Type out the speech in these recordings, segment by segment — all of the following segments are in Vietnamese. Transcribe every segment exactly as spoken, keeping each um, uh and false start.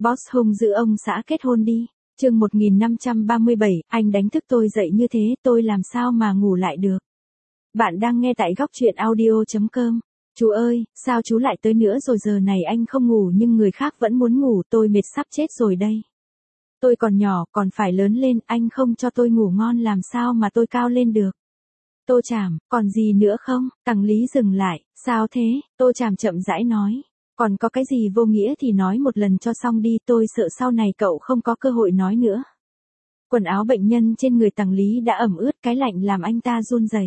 Boss hung dữ ông xã kết hôn đi. Chương một nghìn năm trăm ba mươi bảy, anh đánh thức tôi dậy như thế, tôi làm sao mà ngủ lại được. Bạn đang nghe tại góc truyện audio chấm com. Chú ơi, sao chú lại tới nữa rồi, giờ này anh không ngủ nhưng người khác vẫn muốn ngủ, tôi mệt sắp chết rồi đây. Tôi còn nhỏ, còn phải lớn lên, anh không cho tôi ngủ ngon làm sao mà tôi cao lên được. Tô Trảm, còn gì nữa không? Tằng Lý dừng lại, sao thế? Tô Trảm chậm rãi nói. Còn có cái gì vô nghĩa thì nói một lần cho xong đi, tôi sợ sau này cậu không có cơ hội nói nữa. Quần áo bệnh nhân trên người Tằng Lý đã ẩm ướt, cái lạnh làm anh ta run rẩy.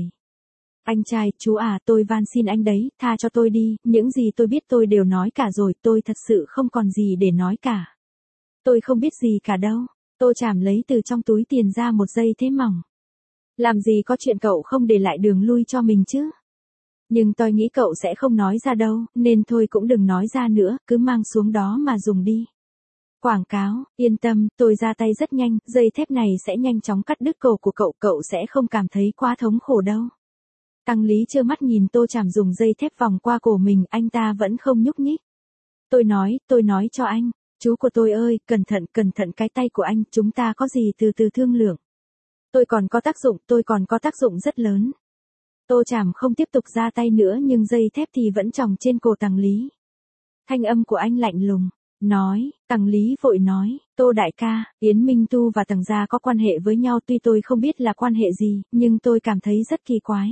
Anh trai, chú à, tôi van xin anh đấy, tha cho tôi đi, những gì tôi biết tôi đều nói cả rồi, tôi thật sự không còn gì để nói cả. Tôi không biết gì cả đâu. Tô Trảm lấy từ trong túi tiền ra một dây thế mỏng. Làm gì có chuyện cậu không để lại đường lui cho mình chứ. Nhưng tôi nghĩ cậu sẽ không nói ra đâu, nên thôi cũng đừng nói ra nữa, cứ mang xuống đó mà dùng đi. Quảng cáo, yên tâm, tôi ra tay rất nhanh, dây thép này sẽ nhanh chóng cắt đứt cổ của cậu, cậu sẽ không cảm thấy quá thống khổ đâu. Tằng Lý trơ mắt nhìn Tô Trảm dùng dây thép vòng qua cổ mình, anh ta vẫn không nhúc nhích. Tôi nói, tôi nói cho anh, chú của tôi ơi, cẩn thận, cẩn thận cái tay của anh, chúng ta có gì từ từ thương lượng. Tôi còn có tác dụng, tôi còn có tác dụng rất lớn. Tô Trảm không tiếp tục ra tay nữa nhưng dây thép thì vẫn chòng trên cổ Tằng Lý. Thanh âm của anh lạnh lùng, nói, Tằng Lý vội nói, Tô đại ca, Yến Minh Tu và Tằng gia có quan hệ với nhau, tuy tôi không biết là quan hệ gì, nhưng tôi cảm thấy rất kỳ quái.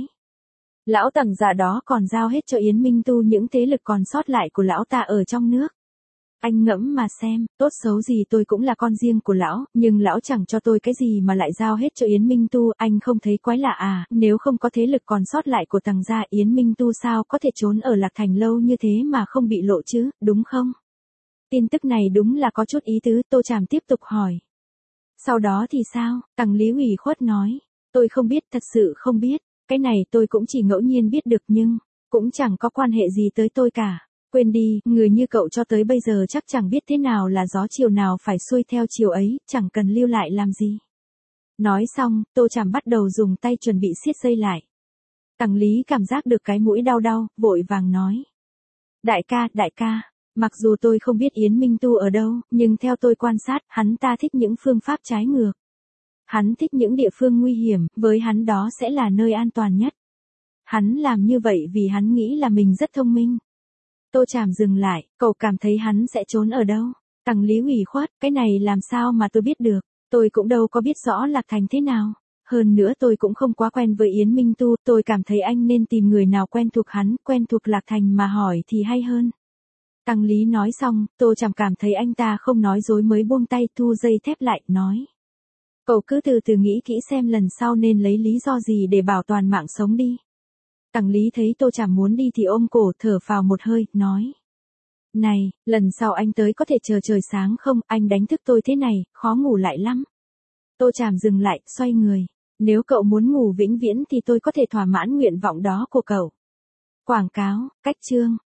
Lão Tằng gia đó còn giao hết cho Yến Minh Tu những thế lực còn sót lại của lão ta ở trong nước. Anh ngẫm mà xem, tốt xấu gì tôi cũng là con riêng của lão, nhưng lão chẳng cho tôi cái gì mà lại giao hết cho Yến Minh Tu, anh không thấy quái lạ à, nếu không có thế lực còn sót lại của Tằng gia, Yến Minh Tu sao có thể trốn ở Lạc Thành lâu như thế mà không bị lộ chứ, đúng không? Tin tức này đúng là có chút ý tứ, Tô Trảm tiếp tục hỏi. Sau đó thì sao? Tằng Lý ủy khuất nói, tôi không biết, thật sự không biết, cái này tôi cũng chỉ ngẫu nhiên biết được nhưng, cũng chẳng có quan hệ gì tới tôi cả. Quên đi, người như cậu cho tới bây giờ chắc chẳng biết thế nào là gió chiều nào phải xuôi theo chiều ấy, chẳng cần lưu lại làm gì. Nói xong, Tô Trảm bắt đầu dùng tay chuẩn bị siết dây lại. Tằng Lý cảm giác được cái mũi đau đau, vội vàng nói. Đại ca, đại ca, mặc dù tôi không biết Yến Minh Tu ở đâu, nhưng theo tôi quan sát, hắn ta thích những phương pháp trái ngược. Hắn thích những địa phương nguy hiểm, với hắn đó sẽ là nơi an toàn nhất. Hắn làm như vậy vì hắn nghĩ là mình rất thông minh. Tô Trảm dừng lại, cậu cảm thấy hắn sẽ trốn ở đâu? Tằng Lý ủy khuất, cái này làm sao mà tôi biết được, tôi cũng đâu có biết rõ Lạc Thành thế nào. Hơn nữa tôi cũng không quá quen với Yến Minh Tu, tôi cảm thấy anh nên tìm người nào quen thuộc hắn, quen thuộc Lạc Thành mà hỏi thì hay hơn. Tằng Lý nói xong, Tô Trảm cảm thấy anh ta không nói dối mới buông tay, thu dây thép lại, nói. Cậu cứ từ từ nghĩ kỹ xem lần sau nên lấy lý do gì để bảo toàn mạng sống đi. Tằng Lý thấy Tô Trảm muốn đi thì ôm cổ thở phào một hơi, nói. Này, lần sau anh tới có thể chờ trời sáng không, anh đánh thức tôi thế này, khó ngủ lại lắm. Tô Trảm dừng lại, xoay người. Nếu cậu muốn ngủ vĩnh viễn thì tôi có thể thỏa mãn nguyện vọng đó của cậu. Quảng cáo, cách chương.